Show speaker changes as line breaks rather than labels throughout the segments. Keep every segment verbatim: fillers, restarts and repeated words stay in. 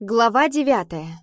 Глава девятая.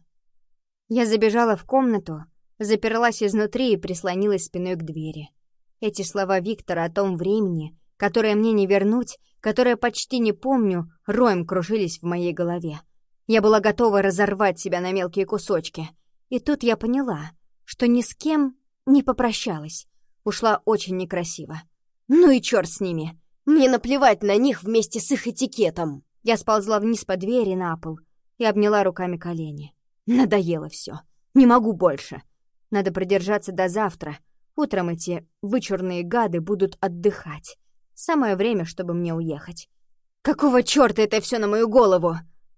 Я забежала в комнату, заперлась изнутри и прислонилась спиной к двери. Эти слова Виктора о том времени, которое мне не вернуть, которое почти не помню, роем кружились в моей голове. Я была готова разорвать себя на мелкие кусочки. И тут я поняла, что ни с кем не попрощалась. Ушла очень некрасиво. Ну и черт с ними. Мне наплевать на них вместе с их этикетом. Я сползла вниз по двери на пол и обняла руками колени. Надоело все. Не могу больше. Надо продержаться до завтра. Утром эти вычурные гады будут отдыхать. Самое время, чтобы мне уехать. Какого чёрта это все на мою голову?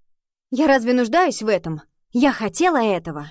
Я разве нуждаюсь в этом? Я хотела этого.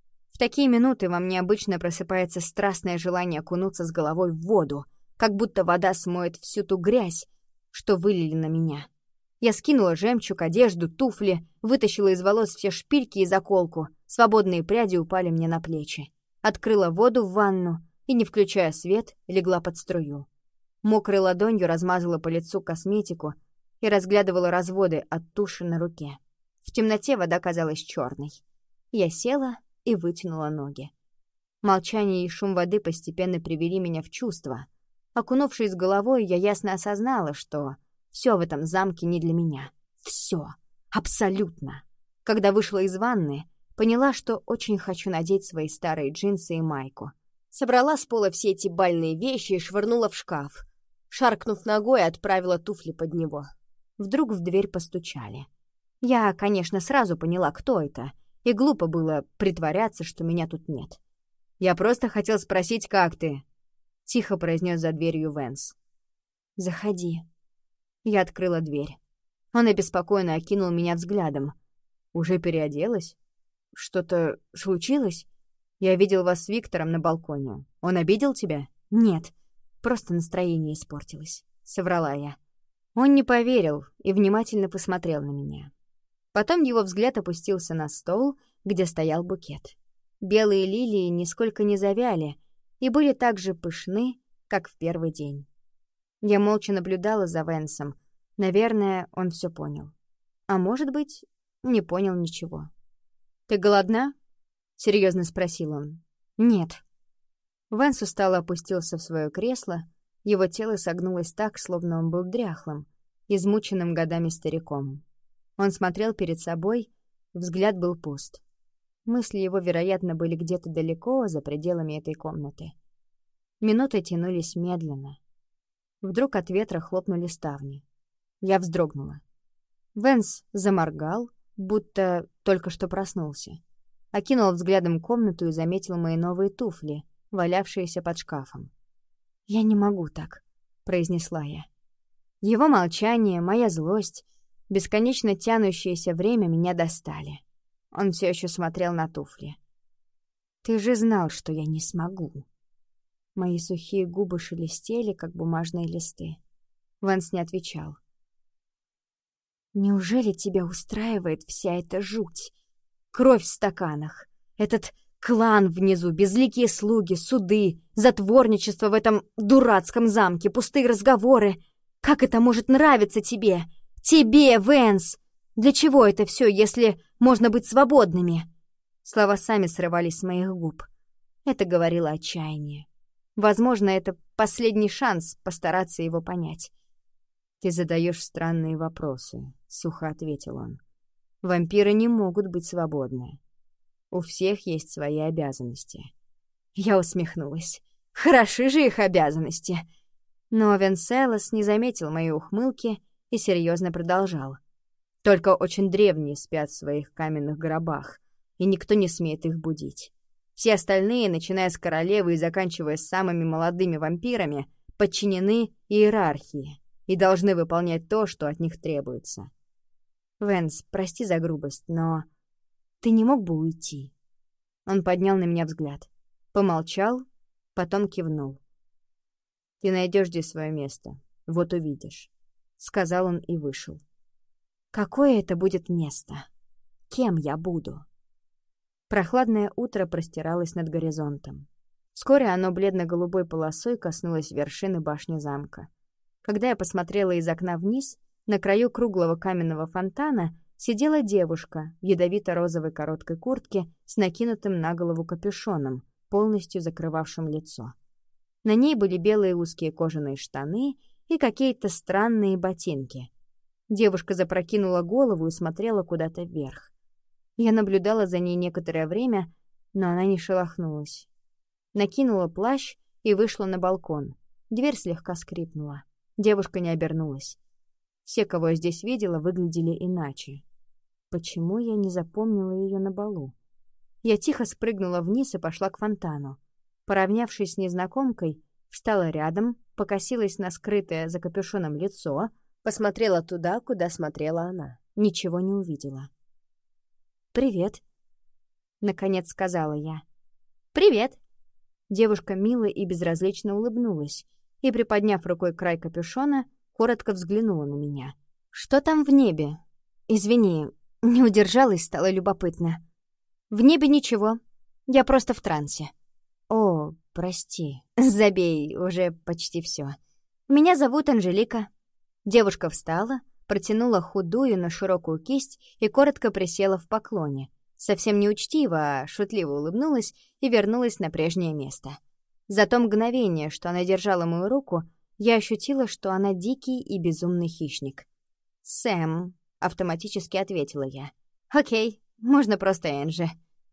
В такие минуты во мне обычно просыпается страстное желание окунуться с головой в воду, как будто вода смоет всю ту грязь, что вылили на меня. Я скинула жемчуг, одежду, туфли, вытащила из волос все шпильки и заколку. Свободные пряди упали мне на плечи. Открыла воду в ванну и, не включая свет, легла под струю. Мокрой ладонью размазала по лицу косметику и разглядывала разводы от туши на руке. В темноте вода казалась черной. Я села и вытянула ноги. Молчание и шум воды постепенно привели меня в чувство. Окунувшись головой, я ясно осознала, что все в этом замке не для меня. Все. Абсолютно. Когда вышла из ванны, поняла, что очень хочу надеть свои старые джинсы и майку. Собрала с пола все эти бальные вещи и швырнула в шкаф. Шаркнув ногой, отправила туфли под него. Вдруг в дверь постучали. Я, конечно, сразу поняла, кто это, и глупо было притворяться, что меня тут нет. «Я просто хотел спросить, как ты?» — тихо произнес за дверью Вэнс. «Заходи». Я открыла дверь. Он обеспокоенно окинул меня взглядом. «Уже переоделась? Что-то случилось? Я видел вас с Виктором на балконе. Он обидел тебя?» «Нет, просто настроение испортилось», — соврала я. Он не поверил и внимательно посмотрел на меня. Потом его взгляд опустился на стол, где стоял букет. Белые лилии нисколько не завяли и были так же пышны, как в первый день. Я молча наблюдала за Вэнсом. Наверное, он все понял. А может быть, не понял ничего. «Ты голодна?» — серьезно спросил он. «Нет». Вэнс устало опустился в свое кресло. Его тело согнулось так, словно он был дряхлым, измученным годами стариком. Он смотрел перед собой, взгляд был пуст. Мысли его, вероятно, были где-то далеко, за пределами этой комнаты. Минуты тянулись медленно. Вдруг от ветра хлопнули ставни. Я вздрогнула. Вэнс заморгал, будто только что проснулся. Окинул взглядом комнату и заметил мои новые туфли, валявшиеся под шкафом. «Я не могу так», — произнесла я. Его молчание, моя злость, бесконечно тянущееся время меня достали. Он все еще смотрел на туфли. «Ты же знал, что я не смогу». Мои сухие губы шелестели, как бумажные листы. Вэнс не отвечал. «Неужели тебя устраивает вся эта жуть? Кровь в стаканах, этот клан внизу, безликие слуги, суды, затворничество в этом дурацком замке, пустые разговоры. Как это может нравиться тебе? Тебе, Вэнс! Для чего это все, если можно быть свободными?» Слова сами срывались с моих губ. Это говорило отчаяние. Возможно, это последний шанс постараться его понять. «Ты задаешь странные вопросы», — сухо ответил он. «Вампиры не могут быть свободны. У всех есть свои обязанности». Я усмехнулась. Хороши же их обязанности. Но Венселос не заметил моей ухмылки и серьезно продолжал. «Только очень древние спят в своих каменных гробах, и никто не смеет их будить. Все остальные, начиная с королевы и заканчивая с самыми молодыми вампирами, подчинены иерархии и должны выполнять то, что от них требуется. Вэнс, прости за грубость, но ты не мог бы уйти?» Он поднял на меня взгляд, помолчал, потом кивнул. «Ты найдешь здесь свое место, вот увидишь», — сказал он и вышел. «Какое это будет место? Кем я буду?» Прохладное утро простиралось над горизонтом. Вскоре оно бледно-голубой полосой коснулось вершины башни замка. Когда я посмотрела из окна вниз, на краю круглого каменного фонтана сидела девушка в ядовито-розовой короткой куртке с накинутым на голову капюшоном, полностью закрывавшим лицо. На ней были белые узкие кожаные штаны и какие-то странные ботинки. Девушка запрокинула голову и смотрела куда-то вверх. Я наблюдала за ней некоторое время, но она не шелохнулась. Накинула плащ и вышла на балкон. Дверь слегка скрипнула. Девушка не обернулась. Все, кого я здесь видела, выглядели иначе. Почему я не запомнила ее на балу? Я тихо спрыгнула вниз и пошла к фонтану. Поравнявшись с незнакомкой, встала рядом, покосилась на скрытое за капюшоном лицо, посмотрела туда, куда смотрела она. Ничего не увидела. «Привет», — наконец сказала я. «Привет». Девушка мило и безразлично улыбнулась и, приподняв рукой край капюшона, коротко взглянула на меня. «Что там в небе? Извини, не удержалась, стало любопытно». «В небе ничего. Я просто в трансе». «О, прости. Забей, уже почти все. Меня зовут Анжелика». Девушка встала, протянула худую, но широкую кисть и коротко присела в поклоне. Совсем не учтиво, а шутливо улыбнулась и вернулась на прежнее место. За то мгновение, что она держала мою руку, я ощутила, что она дикий и безумный хищник. «Сэм», — автоматически ответила я. «Окей, можно просто Энджи».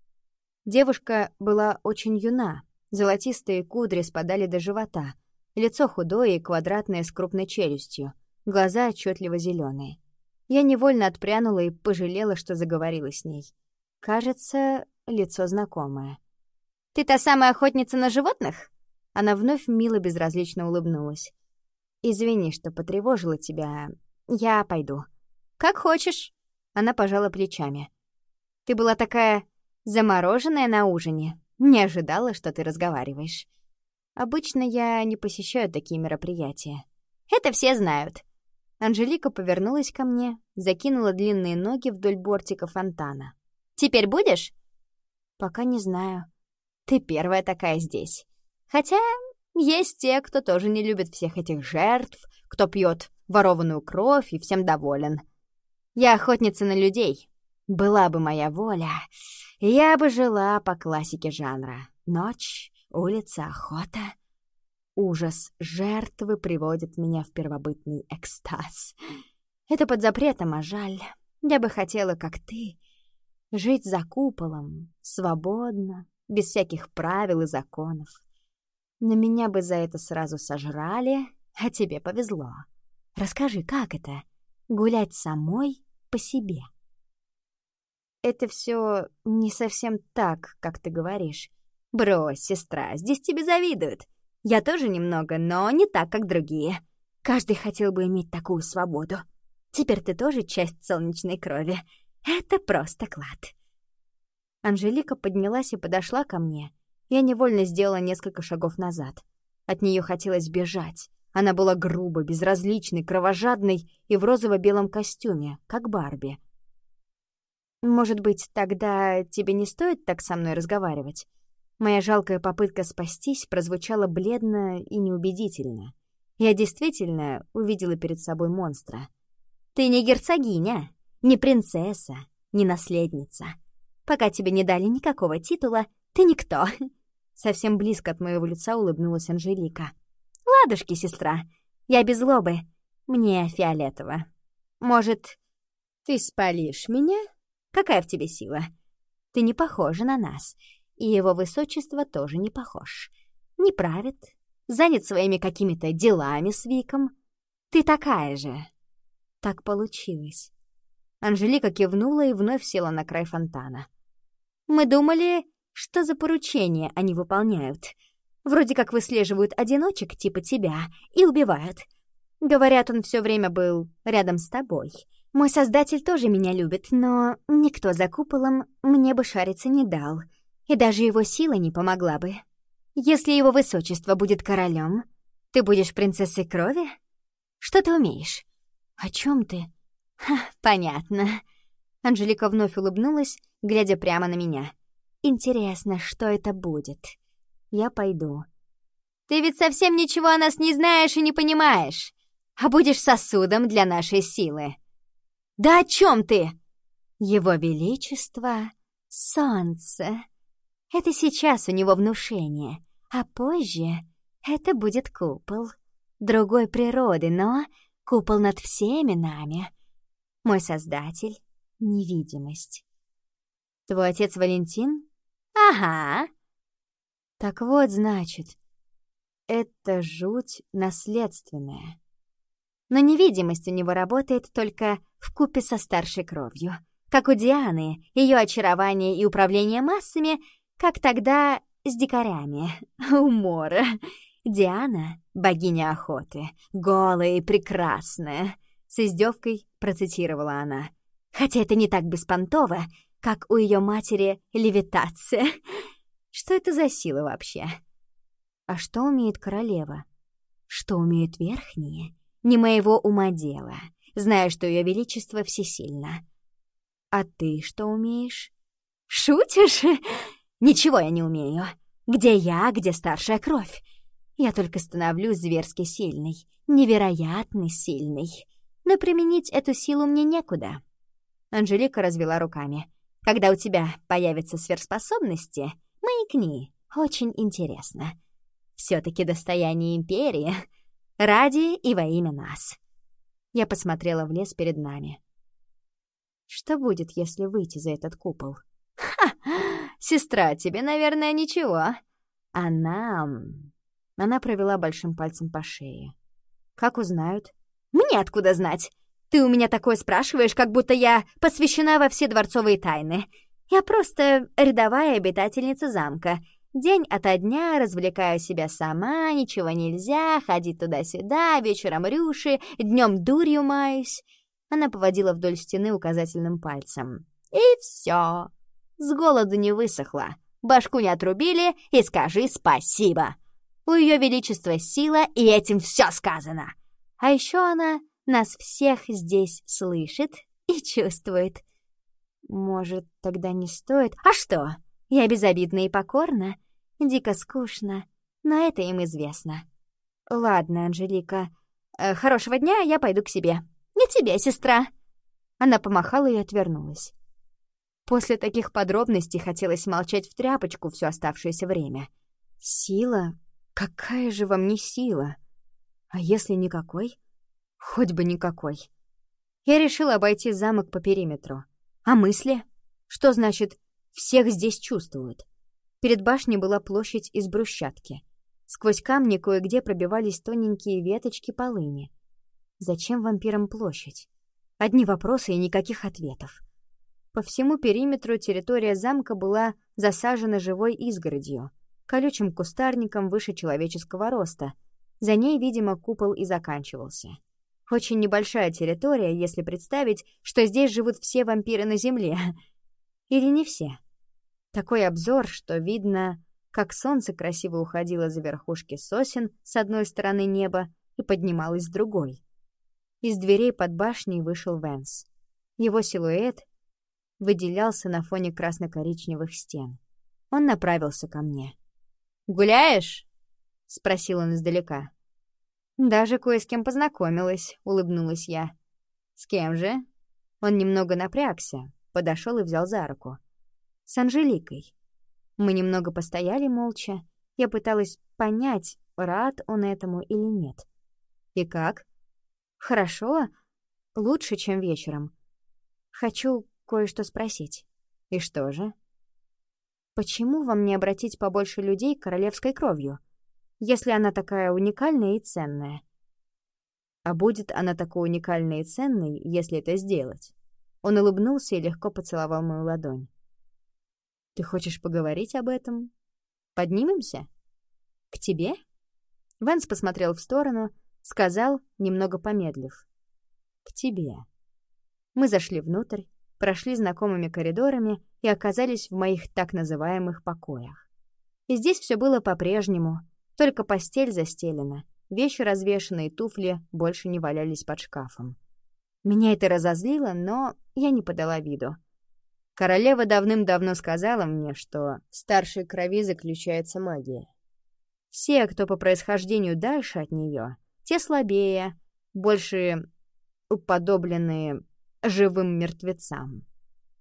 Девушка была очень юна, золотистые кудри спадали до живота, лицо худое и квадратное с крупной челюстью, глаза отчетливо зеленые. Я невольно отпрянула и пожалела, что заговорила с ней. Кажется, лицо знакомое. «Ты та самая охотница на животных?» Она вновь мило безразлично улыбнулась. «Извини, что потревожила тебя. Я пойду». «Как хочешь». Она пожала плечами. «Ты была такая замороженная на ужине. Не ожидала, что ты разговариваешь. Обычно я не посещаю такие мероприятия». «Это все знают». Анжелика повернулась ко мне, закинула длинные ноги вдоль бортика фонтана. «Теперь будешь?» «Пока не знаю. Ты первая такая здесь. Хотя есть те, кто тоже не любит всех этих жертв, кто пьет ворованную кровь и всем доволен. Я охотница на людей. Была бы моя воля, я бы жила по классике жанра. Ночь, улица, охота. Ужас жертвы приводит меня в первобытный экстаз. Это под запретом, а жаль. Я бы хотела, как ты, жить за куполом, свободно, без всяких правил и законов. На меня бы за это сразу сожрали, а тебе повезло. Расскажи, как это — гулять самой по себе?» «Это все не совсем так, как ты говоришь. Брось, сестра, здесь тебе завидуют. Я тоже немного, но не так, как другие. Каждый хотел бы иметь такую свободу. Теперь ты тоже часть солнечной крови. Это просто клад». Анжелика поднялась и подошла ко мне. Я невольно сделала несколько шагов назад. От нее хотелось бежать. Она была грубой, безразличной, кровожадной и в розово-белом костюме, как Барби. «Может быть, тогда тебе не стоит так со мной разговаривать?» Моя жалкая попытка спастись прозвучала бледно и неубедительно. Я действительно увидела перед собой монстра. «Ты не герцогиня, не принцесса, не наследница. Пока тебе не дали никакого титула, ты никто». Совсем близко от моего лица улыбнулась Анжелика. «Ладушки, сестра, я без злобы. Мне фиолетово. Может, ты спалишь меня? Какая в тебе сила? Ты не похожа на нас, и его высочество тоже не похож. Не правит, занят своими какими-то делами с Виком. Ты такая же». Так получилось. Анжелика кивнула и вновь села на край фонтана. «Мы думали, что за поручения они выполняют. Вроде как выслеживают одиночек типа тебя и убивают. Говорят, он все время был рядом с тобой. Мой создатель тоже меня любит, но никто за куполом мне бы шариться не дал. И даже его сила не помогла бы. Если его высочество будет королем, ты будешь принцессой крови? Что ты умеешь?» «О чем ты?» «Ха, понятно». Анжелика вновь улыбнулась, глядя прямо на меня. «Интересно, что это будет? Я пойду». «Ты ведь совсем ничего о нас не знаешь и не понимаешь, а будешь сосудом для нашей силы». «Да о чем ты?» Его Величество — Солнце. Это сейчас у него внушение, а позже это будет купол. Другой природы, но купол над всеми нами. Мой создатель — невидимость. Твой отец Валентин? Ага. Так вот, значит, это жуть наследственная. Но невидимость у него работает только вкупе со старшей кровью. Как у Дианы, ее очарование и управление массами, как тогда с дикарями. Умора. Диана — богиня охоты, голая и прекрасная. С издевкой процитировала она. Хотя это не так беспонтово, как у ее матери левитация. Что это за сила вообще? А что умеет королева? Что умеют верхние? Не моего ума дело. Знаю, что ее величество всесильно. А ты что умеешь? Шутишь? Ничего я не умею. Где я, где старшая кровь? Я только становлюсь зверски сильной, невероятно сильной. Но применить эту силу мне некуда. Анжелика развела руками. Когда у тебя появятся сверхспособности, маякни. Очень интересно. Все-таки достояние империи. Ради и во имя нас. Я посмотрела в лес перед нами. Что будет, если выйти за этот купол? Ха! Сестра, тебе, наверное, ничего. А нам... Она провела большим пальцем по шее. Как узнают? Мне откуда знать? Ты у меня такое спрашиваешь, как будто я посвящена во все дворцовые тайны. Я просто рядовая обитательница замка. День ото дня развлекаю себя сама, ничего нельзя, ходить туда-сюда, вечером рюши, днем дурью маюсь. Она поводила вдоль стены указательным пальцем. И все. С голоду не высохла. Башку не отрубили, и скажи спасибо. У ее величества сила, и этим все сказано. А еще она нас всех здесь слышит и чувствует. Может, тогда не стоит? А что? Я безобидна и покорна. Дико скучно, но это им известно. Ладно, Анжелика, э, хорошего дня, я пойду к себе. Не тебе, сестра. Она помахала и отвернулась. После таких подробностей хотелось молчать в тряпочку все оставшееся время. Сила? Какая же во мне сила? А если никакой? Хоть бы никакой. Я решила обойти замок по периметру. А мысли? Что значит «всех здесь чувствуют»? Перед башней была площадь из брусчатки. Сквозь камни кое-где пробивались тоненькие веточки полыни. Зачем вампирам площадь? Одни вопросы и никаких ответов. По всему периметру территория замка была засажена живой изгородью, колючим кустарником выше человеческого роста. За ней, видимо, купол и заканчивался. Очень небольшая территория, если представить, что здесь живут все вампиры на земле. Или не все. Такой обзор, что видно, как солнце красиво уходило за верхушки сосен с одной стороны неба и поднималось с другой. Из дверей под башней вышел Вэнс. Его силуэт выделялся на фоне красно-коричневых стен. Он направился ко мне. «Гуляешь?» — спросил он издалека. «Даже кое с кем познакомилась», — улыбнулась я. «С кем же?» Он немного напрягся, подошел и взял за руку. «С Анжеликой». Мы немного постояли молча. Я пыталась понять, рад он этому или нет. «И как?» «Хорошо. Лучше, чем вечером. Хочу кое-что спросить». «И что же?» «Почему вам не обратить побольше людей королевской кровью, если она такая уникальная и ценная?» «А будет она такой уникальной и ценной, если это сделать?» Он улыбнулся и легко поцеловал мою ладонь. «Ты хочешь поговорить об этом? Поднимемся? К тебе?» Вэнс посмотрел в сторону, сказал, немного помедлив. «К тебе». Мы зашли внутрь, прошли знакомыми коридорами и оказались в моих так называемых покоях. И здесь все было по-прежнему, только постель застелена, вещи развешаны и туфли больше не валялись под шкафом. Меня это разозлило, но я не подала виду. Королева давным-давно сказала мне, что в старшей крови заключается магия. Все, кто по происхождению дальше от нее, те слабее, больше уподобленные живым мертвецам.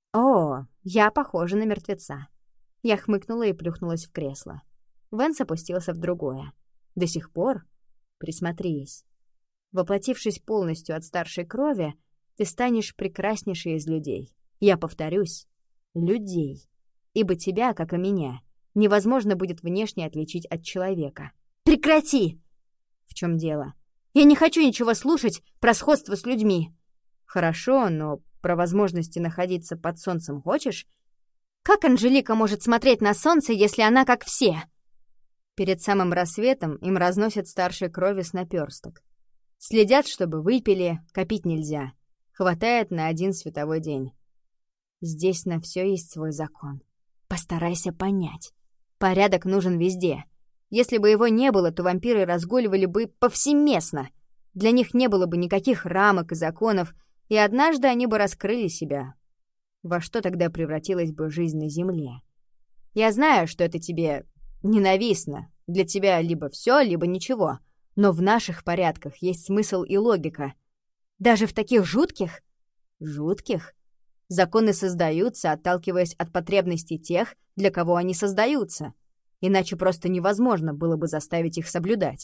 О, я похожа на мертвеца. Я хмыкнула и плюхнулась в кресло. Вэнс опустился в другое. До сих пор? Присмотрись. Воплотившись полностью от старшей крови, ты станешь прекраснейшей из людей. Я повторюсь, людей. Ибо тебя, как и меня, невозможно будет внешне отличить от человека. Прекрати! В чем дело? Я не хочу ничего слушать про сходство с людьми. Хорошо, но про возможности находиться под солнцем хочешь? Как Анжелика может смотреть на солнце, если она как все? Перед самым рассветом им разносят старшей крови с наперсток. Следят, чтобы выпили, копить нельзя. Хватает на один световой день. Здесь на все есть свой закон. Постарайся понять. Порядок нужен везде. Если бы его не было, то вампиры разгуливали бы повсеместно. Для них не было бы никаких рамок и законов, и однажды они бы раскрыли себя. Во что тогда превратилась бы жизнь на земле? Я знаю, что это тебе ненавистно. Для тебя либо все, либо ничего. Но в наших порядках есть смысл и логика. Даже в таких жутких? Жутких? Законы создаются, отталкиваясь от потребностей тех, для кого они создаются. Иначе просто невозможно было бы заставить их соблюдать.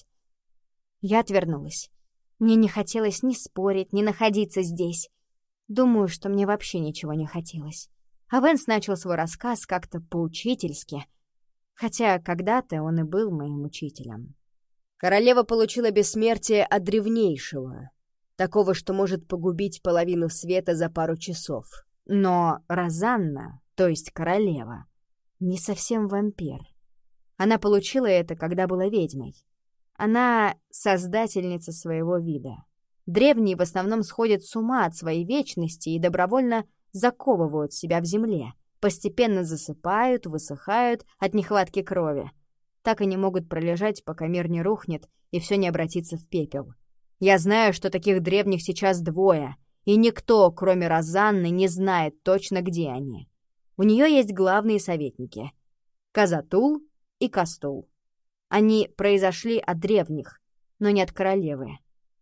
Я отвернулась. Мне не хотелось ни спорить, ни находиться здесь. Думаю, что мне вообще ничего не хотелось. А Вэнс начал свой рассказ как-то поучительски. Хотя когда-то он и был моим учителем.
Королева получила бессмертие от древнейшего. Такого, что может погубить половину света за пару часов.
Но Розанна, то есть королева, не совсем вампир. Она получила это, когда была ведьмой. Она создательница своего вида. Древние в основном сходят с ума от своей вечности и добровольно заковывают себя в земле, постепенно засыпают, высыхают от нехватки крови. Так они могут пролежать, пока мир не рухнет и все не обратится в пепел. Я знаю, что таких древних сейчас двое, и никто, кроме Розанны, не знает точно, где они. У нее есть главные советники — Казатул и Кастул. Они произошли от древних, но не от королевы.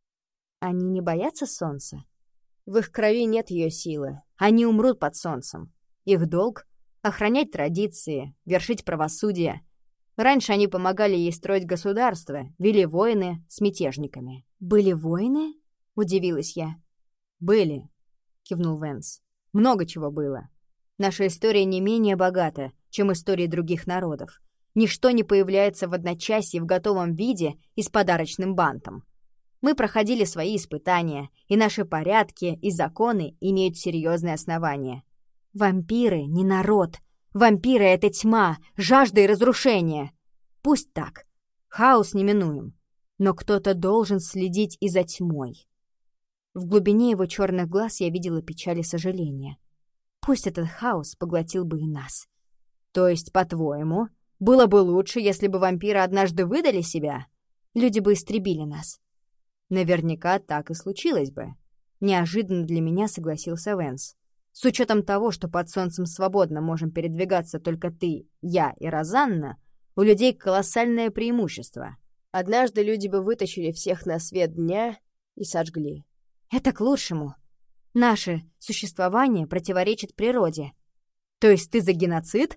Они не боятся солнца?
В их крови нет ее силы.
Они умрут под солнцем. Их долг — охранять традиции, вершить правосудие. Раньше они помогали ей строить государство, вели войны с мятежниками. «Были войны?» — удивилась я. «Были», — кивнул Вэнс. «Много чего было. Наша история не менее богата, чем истории других народов. Ничто не появляется в одночасье в готовом виде и с подарочным бантом. Мы проходили свои испытания, и наши порядки и законы имеют серьезные основания. Вампиры не народ. Вампиры — это тьма, жажда и разрушение. Пусть так. Хаос неминуем. Но кто-то должен следить и за тьмой». В глубине его черных глаз я видела печаль и сожаление. Пусть этот хаос поглотил бы и нас. То есть, по-твоему, было бы лучше, если бы вампиры однажды выдали себя? Люди бы истребили нас. Наверняка так и случилось бы. Неожиданно для меня согласился Вэнс. С учетом того, что под солнцем свободно можем передвигаться только ты, я и Розанна, у людей колоссальное преимущество.
Однажды люди бы вытащили всех на свет дня и сожгли.
Это к лучшему. Наше существование противоречит природе. То есть ты за геноцид?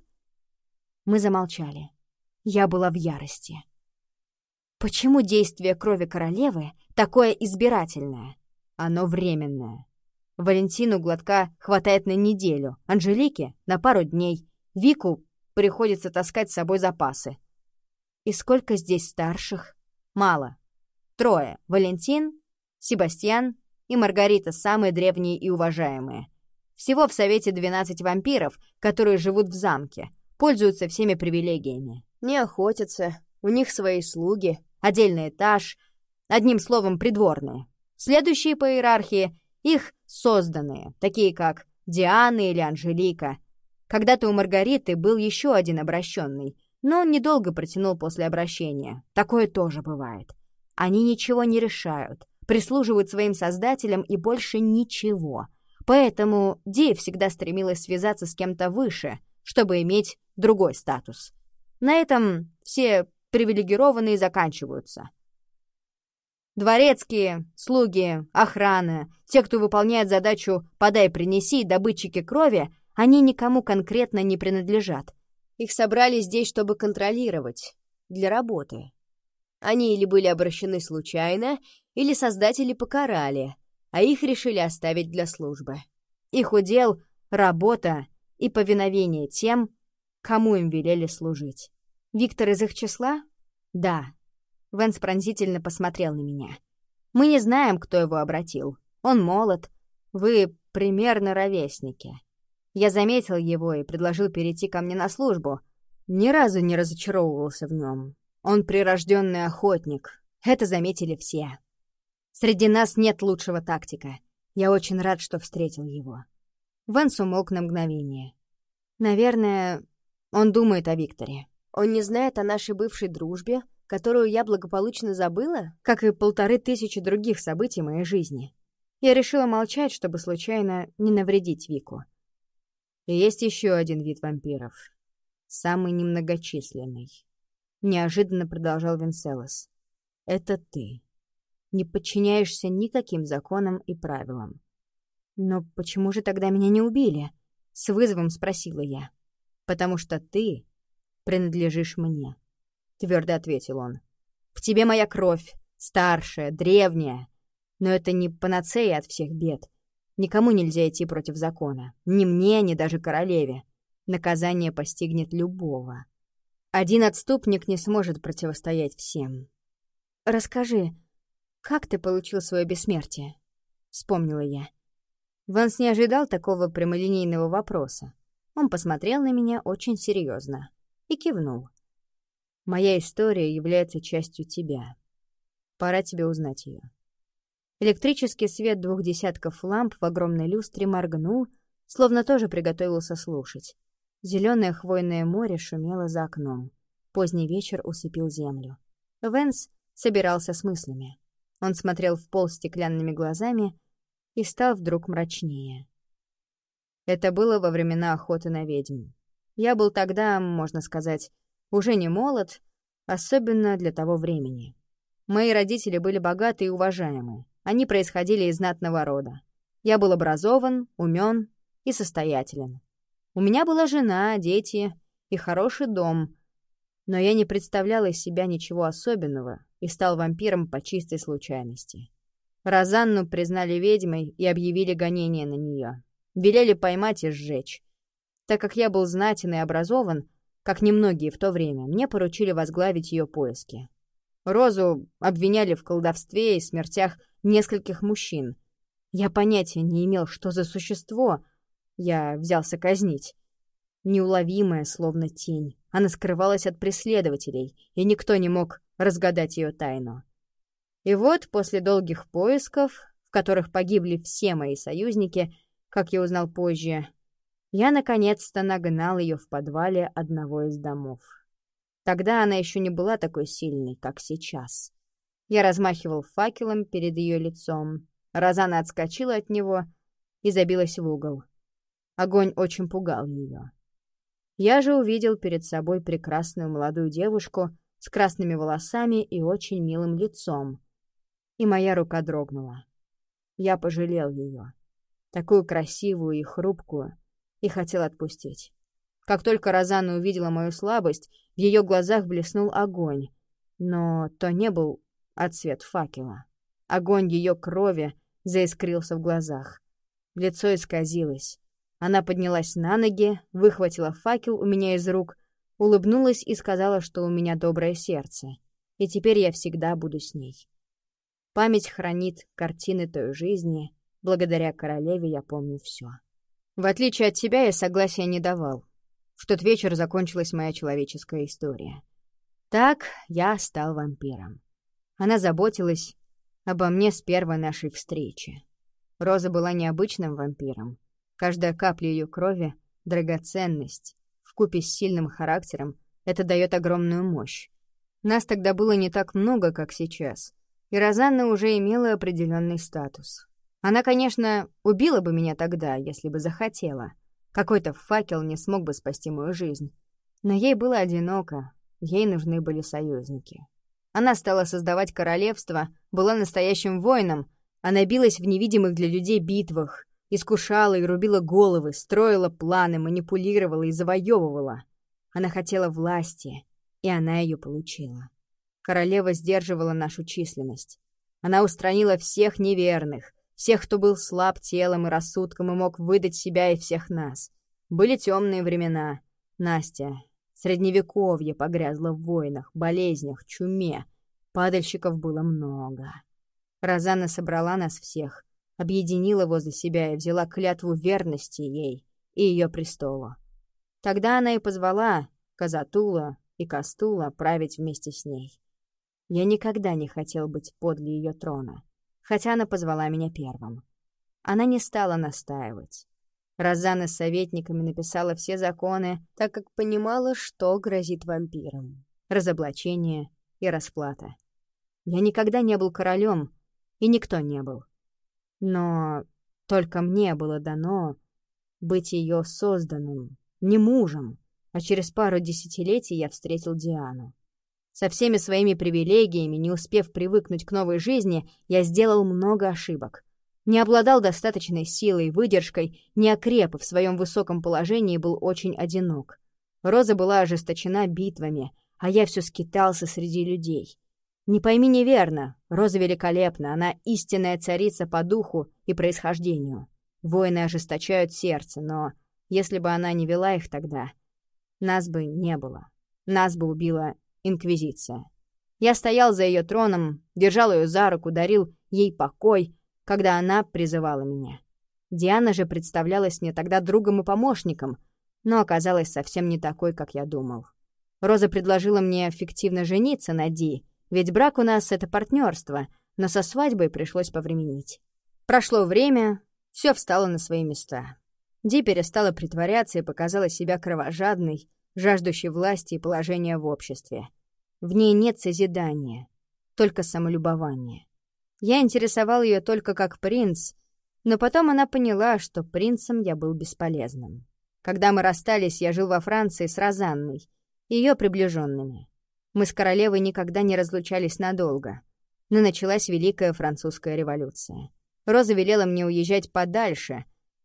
Мы замолчали. Я была в ярости. Почему действие крови королевы такое избирательное? Оно временное. Валентину глотка хватает на неделю, Анжелике — на пару дней, Вику приходится таскать с собой запасы. И сколько здесь старших? Мало. Трое. Валентин, Себастьян и Маргарита — самые древние и уважаемые. Всего в Совете двенадцать вампиров, которые живут в замке, пользуются всеми привилегиями.
Не охотятся, у них свои слуги,
отдельный этаж, одним словом, придворные. Следующие по иерархии — их созданные, такие как Диана или Анжелика. Когда-то у Маргариты был еще один обращенный, но он недолго протянул после обращения. Такое тоже бывает. Они ничего не решают, прислуживают своим создателям и больше ничего. Поэтому Ди всегда стремилась связаться с кем-то выше, чтобы иметь другой статус. На этом все привилегированные заканчиваются. Дворецкие, слуги, охрана, те, кто выполняет задачу «подай-принеси», добытчики крови, Они никому конкретно не принадлежат.
Их собрали здесь, чтобы контролировать, для работы. Они или были обращены случайно, или создатели покарали, а их решили оставить для службы.
Их удел — работа и повиновение тем, кому им велели служить. Виктор из их числа? Да. Вэнс пронзительно посмотрел на меня. Мы не знаем, кто его обратил. Он молод. Вы примерно ровесники. Я заметил его и предложил перейти ко мне на службу. Ни разу не разочаровывался в нем. Он прирожденный охотник. Это заметили все. Среди нас нет лучшего тактика. Я очень рад, что встретил его. Вэнс умолк на мгновение. Наверное, он думает о Викторе.
Он не знает о нашей бывшей дружбе, которую я благополучно забыла?
Как и полторы тысячи других событий моей жизни. Я решила молчать, чтобы случайно не навредить Вику. И есть еще один вид вампиров. Самый немногочисленный. Неожиданно продолжал Венселос. Это ты. Не подчиняешься никаким законам и правилам. Но почему же тогда меня не убили? С вызовом спросила я. Потому что ты принадлежишь мне, твердо ответил он. В тебе моя кровь, старшая, древняя. Но это не панацея от всех бед. Никому нельзя идти против закона. Ни мне, ни даже королеве. Наказание постигнет любого. Один отступник не сможет противостоять всем. «Расскажи, как ты получил свое бессмертие?» — вспомнила я. Ванс не ожидал такого прямолинейного вопроса. Он посмотрел на меня очень серьезно и кивнул. «Моя история является частью тебя. Пора тебе узнать ее». Электрический свет двух десятков ламп в огромной люстре моргнул, словно тоже приготовился слушать. Зеленое хвойное море шумело за окном. Поздний вечер усыпил землю. Вэнс собирался с мыслями. Он смотрел в пол стеклянными глазами и стал вдруг мрачнее. Это было во времена охоты на ведьм. Я был тогда, можно сказать, уже не молод, особенно для того времени. Мои родители были богаты и уважаемы. Они происходили из знатного рода. Я был образован, умен и состоятелен. У меня была жена, дети и хороший дом, но я не представлял из себя ничего особенного и стал вампиром по чистой случайности. Розанну признали ведьмой и объявили гонение на нее. Велели поймать и сжечь. Так как я был знатен и образован, как немногие в то время, мне поручили возглавить ее поиски. Розу обвиняли в колдовстве и смертях нескольких мужчин. Я понятия не имел, что за существо я взялся казнить. Неуловимая, словно тень. Она скрывалась от преследователей, и никто не мог разгадать ее тайну. И вот, после долгих поисков, в которых погибли все мои союзники, как я узнал позже, я наконец-то нагнал ее в подвале одного из домов. Тогда она еще не была такой сильной, как сейчас. Я размахивал факелом перед ее лицом. Розанна отскочила от него и забилась в угол. Огонь очень пугал ее. Я же увидел перед собой прекрасную молодую девушку с красными волосами и очень милым лицом. И моя рука дрогнула. Я пожалел ее, такую красивую и хрупкую, и хотел отпустить. Как только Розанна увидела мою слабость, в ее глазах блеснул огонь. Но то не был отсвет факела. Огонь ее крови заискрился в глазах. Лицо исказилось. Она поднялась на ноги, выхватила факел у меня из рук, улыбнулась и сказала, что у меня доброе сердце, и теперь я всегда буду с ней. Память хранит картины той жизни. Благодаря королеве я помню все. В отличие от тебя, я согласия не давал. В тот вечер закончилась моя человеческая история. Так я стал вампиром. Она заботилась обо мне с первой нашей встречи. Роза была необычным вампиром. Каждая капля ее крови — драгоценность. Вкупе с сильным характером это дает огромную мощь. Нас тогда было не так много, как сейчас, и Розанна уже имела определенный статус. Она, конечно, убила бы меня тогда, если бы захотела. Какой-то факел не смог бы спасти мою жизнь. Но ей было одиноко, ей нужны были союзники. Она стала создавать королевство, была настоящим воином, она билась в невидимых для людей битвах, Искушала и рубила головы, строила планы, манипулировала и завоевывала. Она хотела власти, и она ее получила. Королева сдерживала нашу численность. Она устранила всех неверных, всех, кто был слаб телом и рассудком и мог выдать себя и всех нас. Были темные времена. Настя, средневековье погрязло в войнах, болезнях, чуме. Падальщиков было много. Розанна собрала нас всех, объединила возле себя и взяла клятву верности ей и ее престолу. Тогда она и позвала Казатула и Кастула править вместе с ней. Я никогда не хотел быть подле ее трона, хотя она позвала меня первым. Она не стала настаивать. Розанна с советниками написала все законы, так как понимала, что грозит вампирам. Разоблачение и расплата. Я никогда не был королем, и никто не был. Но только мне было дано быть ее созданным, не мужем, а через пару десятилетий я встретил Диану. Со всеми своими привилегиями, не успев привыкнуть к новой жизни, я сделал много ошибок. Не обладал достаточной силой и выдержкой, не окреп в своем высоком положении и был очень одинок. Роза была ожесточена битвами, а я все скитался среди людей. Не пойми неверно, Роза великолепна, она истинная царица по духу и происхождению. Воины ожесточают сердце, но если бы она не вела их тогда, нас бы не было. Нас бы убила Инквизиция. Я стоял за ее троном, держал ее за руку, дарил ей покой, когда она призывала меня. Диана же представлялась мне тогда другом и помощником, но оказалась совсем не такой, как я думал. Роза предложила мне фиктивно жениться на Ди, ведь брак у нас — это партнерство, но со свадьбой пришлось повременить. Прошло время, все встало на свои места. Ди перестала притворяться и показала себя кровожадной, жаждущей власти и положения в обществе. В ней нет созидания, только самолюбование. Я интересовал ее только как принц, но потом она поняла, что принцем я был бесполезным. Когда мы расстались, я жил во Франции с Розанной, ее приближенными. Мы с королевой никогда не разлучались надолго, но началась Великая Французская революция. Роза велела мне уезжать подальше.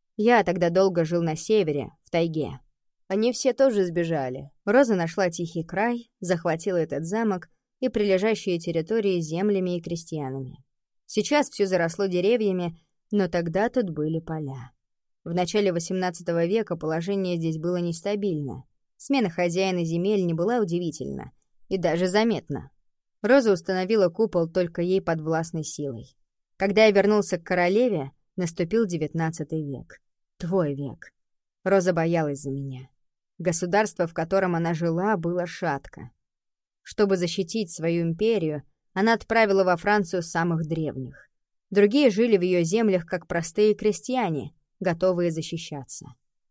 Я тогда долго жил на севере, в тайге. Они все тоже сбежали. Роза нашла тихий край, захватила этот замок и прилежащие территории с землями и крестьянами. Сейчас все заросло деревьями, но тогда тут были поля. В начале восемнадцатого века положение здесь было нестабильно. Смена хозяина земель не была удивительна и даже заметна. Роза установила купол только ей подвластной силой. Когда я вернулся к королеве, наступил девятнадцатый век. Твой век. Роза боялась за меня. Государство, в котором она жила, было шатко. Чтобы защитить свою империю, она отправила во Францию самых древних. Другие жили в ее землях как простые крестьяне, готовые защищаться.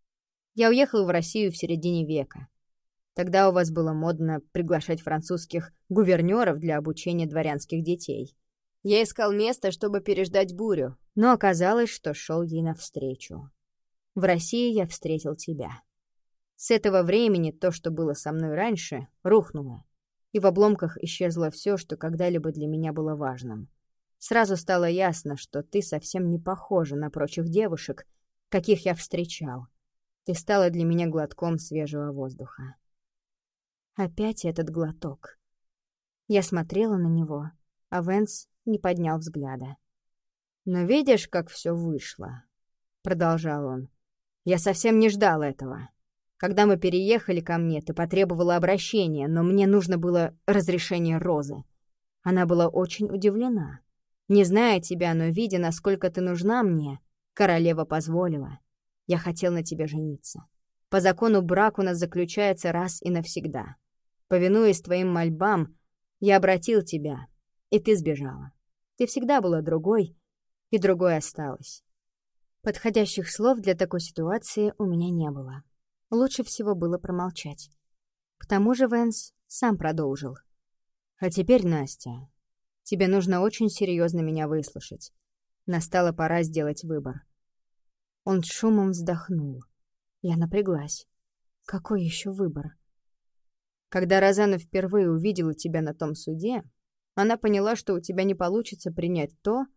Я уехал в Россию в середине века. Тогда у вас было модно приглашать французских гувернёров для обучения дворянских детей. Я искал место, чтобы переждать бурю, но оказалось, что шел ей навстречу. В России я встретил тебя. С этого времени то, что было со мной раньше, рухнуло, и в обломках исчезло все, что когда-либо для меня было важным. Сразу стало ясно, что ты совсем не похожа на прочих девушек, каких я встречал. Ты стала для меня глотком свежего воздуха. Опять этот глоток. Я смотрела на него, а Вэнс не поднял взгляда. «Но видишь, как все вышло?» — продолжал он. «Я совсем не ждал этого. Когда мы переехали ко мне, ты потребовала обращения, но мне нужно было разрешение Розы. Она была очень удивлена. Не зная тебя, но видя, насколько ты нужна мне, королева позволила. Я хотел на тебе жениться. По закону брак у нас заключается раз и навсегда. Повинуясь твоим мольбам, я обратил тебя, и ты сбежала. Ты всегда была другой, и другой осталась». Подходящих слов для такой ситуации у меня не было. Лучше всего было промолчать. К тому же Вэнс сам продолжил. «А теперь, Настя, тебе нужно очень серьезно меня выслушать. Настала пора сделать выбор». Он шумом вздохнул. Я напряглась. Какой еще выбор? Когда Розанна впервые увидела тебя на том суде, она поняла, что у тебя не получится принять то,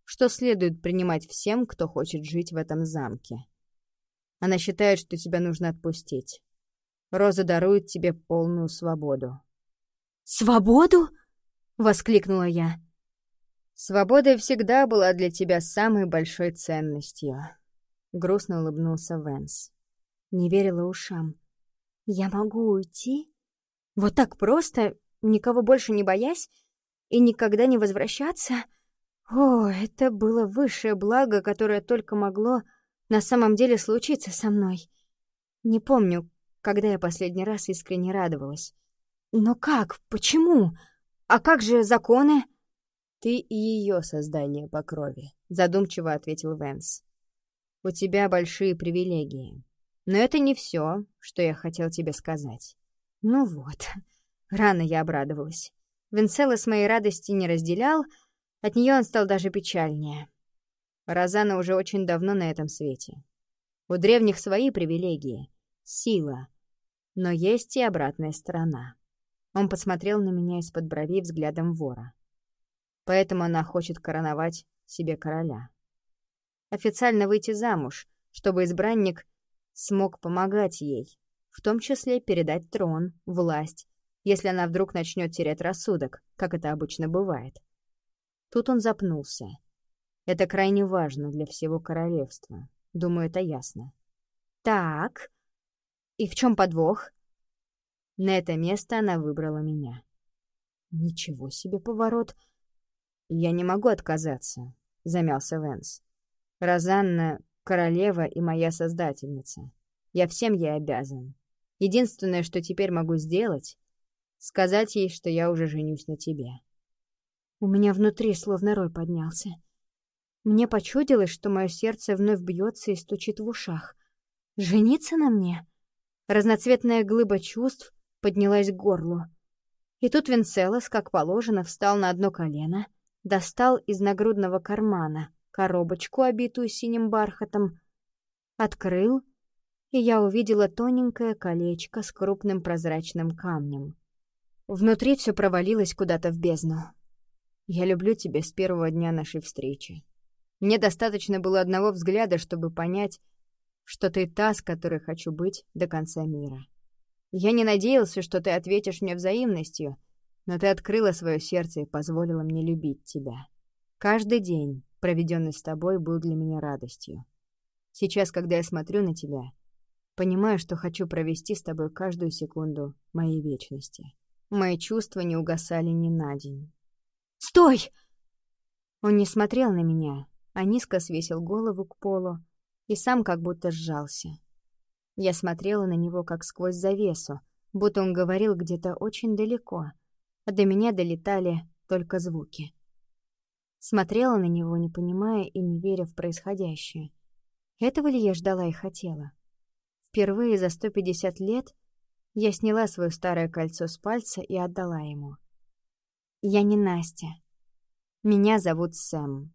что следует принимать всем, кто хочет жить в этом замке. Она считает, что тебя нужно отпустить. Роза дарует тебе полную свободу».
«Свободу?» — воскликнула я.
«Свобода всегда была для тебя самой большой ценностью», — грустно улыбнулся Вэнс.
Не верила ушам. «Я могу уйти? Вот так просто, никого больше не боясь, и никогда не возвращаться? О, это было высшее благо, которое только могло на самом деле случиться со мной. Не помню, когда я последний раз искренне радовалась. Но как? Почему? А как же законы?»
«Ты и ее создание по крови», — задумчиво ответил Вэнс. «У тебя большие привилегии. Но это не все, что я хотел тебе сказать».
Ну вот, рано я обрадовалась. Венцелос моей радости не разделял, от нее он стал даже печальнее.
Розана уже очень давно на этом свете. У древних свои привилегии, сила, но есть и обратная сторона. Он посмотрел на меня из-под бровей взглядом вора. Поэтому она хочет короновать себе короля. Официально выйти замуж, чтобы избранник смог помогать ей, в том числе передать трон, власть, если она вдруг начнет терять рассудок, как это обычно бывает. Тут он запнулся. Это крайне важно для всего королевства. Думаю, это ясно.
«Так, и в чем подвох?»
На это место она выбрала меня.
«Ничего себе поворот!»
«Я не могу отказаться», — замялся Вэнс. «Розанна — королева и моя создательница. Я всем ей обязан. Единственное, что теперь могу сделать, сказать ей, что я уже женюсь на тебе».
У меня внутри словно рой поднялся. Мне почудилось, что мое сердце вновь бьется и стучит в ушах. «Жениться на мне?» Разноцветная глыба чувств поднялась к горлу. И тут Венцелос, как положено, встал на одно колено, достал из нагрудного кармана коробочку, обитую синим бархатом, открыл, и я увидела тоненькое колечко с крупным прозрачным камнем. Внутри все провалилось куда-то в бездну.
«Я люблю тебя с первого дня нашей встречи. Мне достаточно было одного взгляда, чтобы понять, что ты та, с которой хочу быть до конца мира. Я не надеялся, что ты ответишь мне взаимностью, но ты открыла свое сердце и позволила мне любить тебя. Каждый день, проведенный с тобой, был для меня радостью. Сейчас, когда я смотрю на тебя, понимаю, что хочу провести с тобой каждую секунду моей вечности. Мои чувства не угасали ни на день».
«Стой!»
Он не смотрел на меня, а низко свесил голову к полу и сам как будто сжался. Я смотрела на него как сквозь завесу, будто он говорил где-то очень далеко, а до меня долетали только звуки. Смотрела на него, не понимая и не веря в происходящее. Этого ли я ждала и хотела? Впервые за сто пятьдесят лет я сняла свое старое кольцо с пальца и отдала ему. «Я не Настя. Меня зовут Сэм».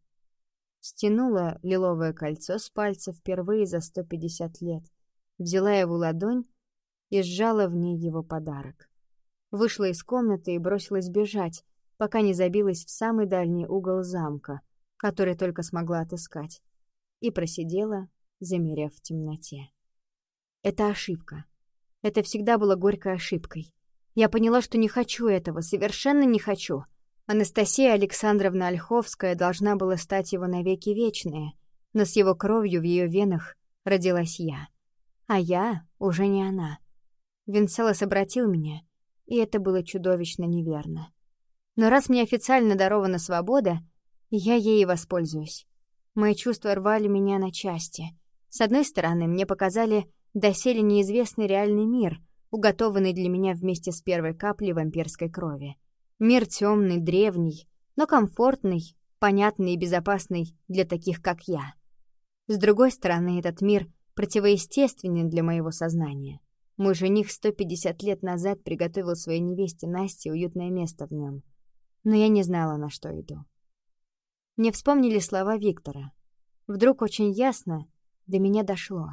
Стянула лиловое кольцо с пальца впервые за сто пятьдесят лет, взяла его ладонь и сжала в ней его подарок. Вышла из комнаты и бросилась бежать, пока не забилась в самый дальний угол замка, который только смогла отыскать, и просидела, замерев в темноте. Это ошибка. Это всегда было горькой ошибкой. Я поняла, что не хочу этого, совершенно не хочу. Анастасия Александровна Ольховская должна была стать его навеки вечной, но с его кровью в ее венах родилась я. А я уже не она. Венцелос обратил меня, и это было чудовищно неверно. Но раз мне официально дарована свобода, я ей воспользуюсь. Мои чувства рвали меня на части. С одной стороны, мне показали доселе неизвестный реальный мир, уготованный для меня вместе с первой каплей вампирской крови. Мир темный, древний, но комфортный, понятный и безопасный для таких, как я. С другой стороны, этот мир противоестественен для моего сознания. Мой жених сто пятьдесят лет назад приготовил своей невесте Насте уютное место в нем. Но я не знала, на что иду. Мне вспомнили слова Виктора. Вдруг очень ясно до меня дошло.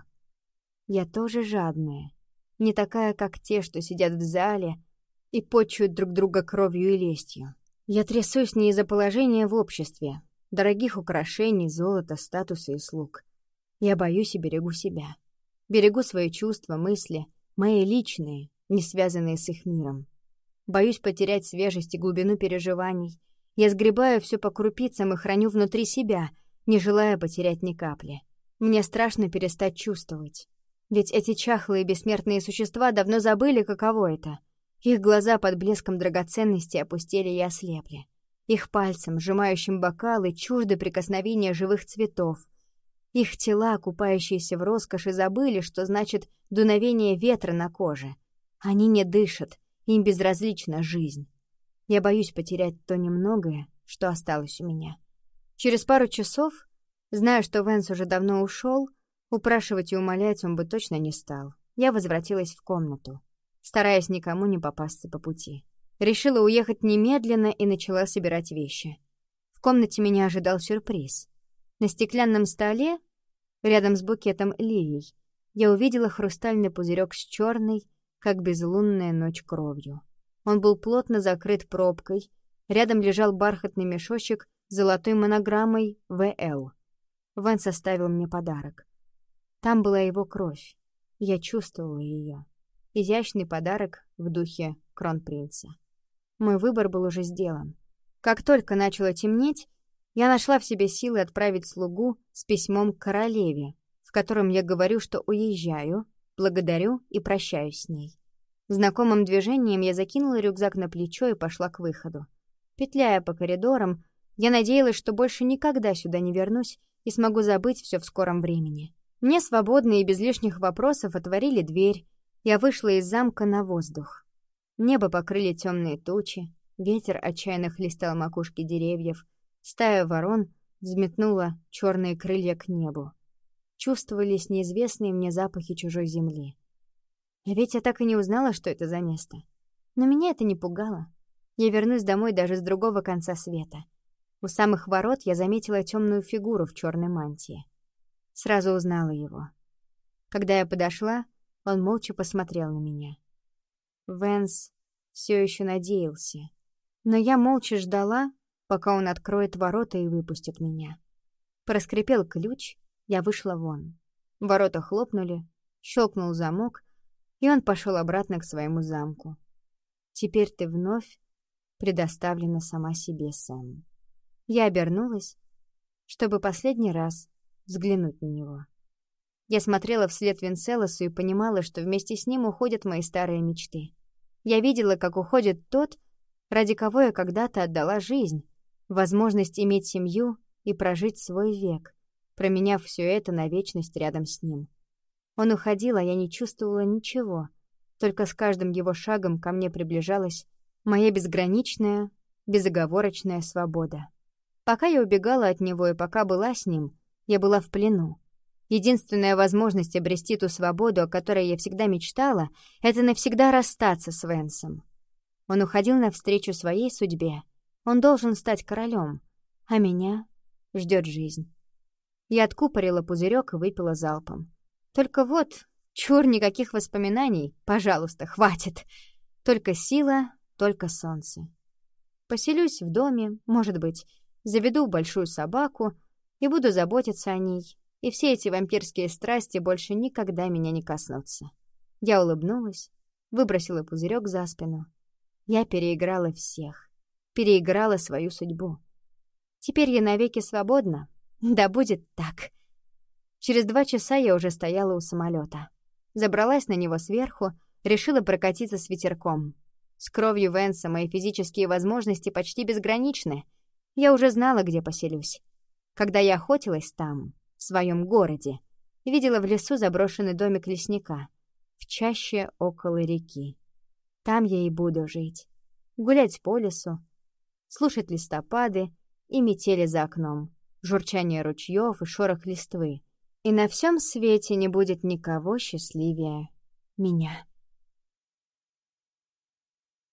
Я тоже жадная. Не такая, как те, что сидят в зале и почуют друг друга кровью и лестью. Я трясусь не из-за положения в обществе. дорогих украшений, золота, статуса и слуг. Я боюсь и берегу себя. Берегу свои чувства, мысли, мои личные, не связанные с их миром. Боюсь потерять свежесть и глубину переживаний. Я сгребаю все по крупицам и храню внутри себя, не желая потерять ни капли. Мне страшно перестать чувствовать. Ведь эти чахлые бессмертные существа давно забыли, каково это. Их глаза под блеском драгоценностей опустели и ослепли. Их пальцем, сжимающим бокалы, чужды прикосновения живых цветов. Их тела, купающиеся в роскоши, забыли, что значит дуновение ветра на коже. Они не дышат, им безразлична жизнь. Я боюсь потерять то немногое, что осталось у меня. Через пару часов, зная, что Вэнс уже давно ушел, упрашивать и умолять он бы точно не стал. Я возвратилась в комнату, стараясь никому не попасться по пути. Решила уехать немедленно и начала собирать вещи. В комнате меня ожидал сюрприз. На стеклянном столе, рядом с букетом лилий, я увидела хрустальный пузырек с черной, как безлунная ночь, кровью. Он был плотно закрыт пробкой, рядом лежал бархатный мешочек с золотой монограммой вэ эл. Вэнс оставил мне подарок. Там была его кровь. Я чувствовала ее. Изящный подарок в духе кронпринца. Мой выбор был уже сделан. Как только начало темнеть, я нашла в себе силы отправить слугу с письмом к королеве, в котором я говорю, что уезжаю, благодарю и прощаюсь с ней. Знакомым движением я закинула рюкзак на плечо и пошла к выходу. Петляя по коридорам, я надеялась, что больше никогда сюда не вернусь и смогу забыть все в скором времени. Мне свободно и без лишних вопросов отворили дверь. Я вышла из замка на воздух. Небо покрыли темные тучи, ветер отчаянно хлестал макушки деревьев, стая ворон взметнула черные крылья к небу. Чувствовались неизвестные мне запахи чужой земли. А ведь я так и не узнала, что это за место. Но меня это не пугало. Я вернусь домой даже с другого конца света. У самых ворот я заметила темную фигуру в черной мантии. Сразу узнала его. Когда я подошла, он молча посмотрел на меня. Вэнс все еще надеялся. Но я молча ждала, пока он откроет ворота и выпустит меня. Проскрипел ключ, я вышла вон. Ворота хлопнули, щелкнул замок, и он пошел обратно к своему замку. Теперь ты вновь предоставлена сама себе, Сэм. Я обернулась, чтобы последний раз взглянуть на него. Я смотрела вслед Венселосу и понимала, что вместе с ним уходят мои старые мечты. Я видела, как уходит тот, ради кого я когда-то отдала жизнь, возможность иметь семью и прожить свой век, променяв все это на вечность рядом с ним. Он уходил, а я не чувствовала ничего, только с каждым его шагом ко мне приближалась моя безграничная, безоговорочная свобода. Пока я убегала от него и пока была с ним, я была в плену. Единственная возможность обрести ту свободу, о которой я всегда мечтала, это навсегда расстаться с Вэнсом. Он уходил навстречу своей судьбе. Он должен стать королем, а меня ждет жизнь. Я откупорила пузырек и выпила залпом. Только вот, чур, никаких воспоминаний, пожалуйста, хватит. Только сила, только солнце. Поселюсь в доме, может быть, заведу большую собаку и буду заботиться о ней, и все эти вампирские страсти больше никогда меня не коснутся. Я улыбнулась, выбросила пузырек за спину. Я переиграла всех, переиграла свою судьбу. Теперь я навеки свободна, да будет так. Через два часа я уже стояла у самолета. Забралась на него сверху, решила прокатиться с ветерком. С кровью Вэнса мои физические возможности почти безграничны. Я уже знала, где поселюсь. Когда я охотилась там, в своем городе, видела в лесу заброшенный домик лесника, в чаще около реки. Там я и буду жить. Гулять по лесу, слушать листопады и метели за окном, журчание ручьев и шорох листвы. И на всем свете не будет никого счастливее меня.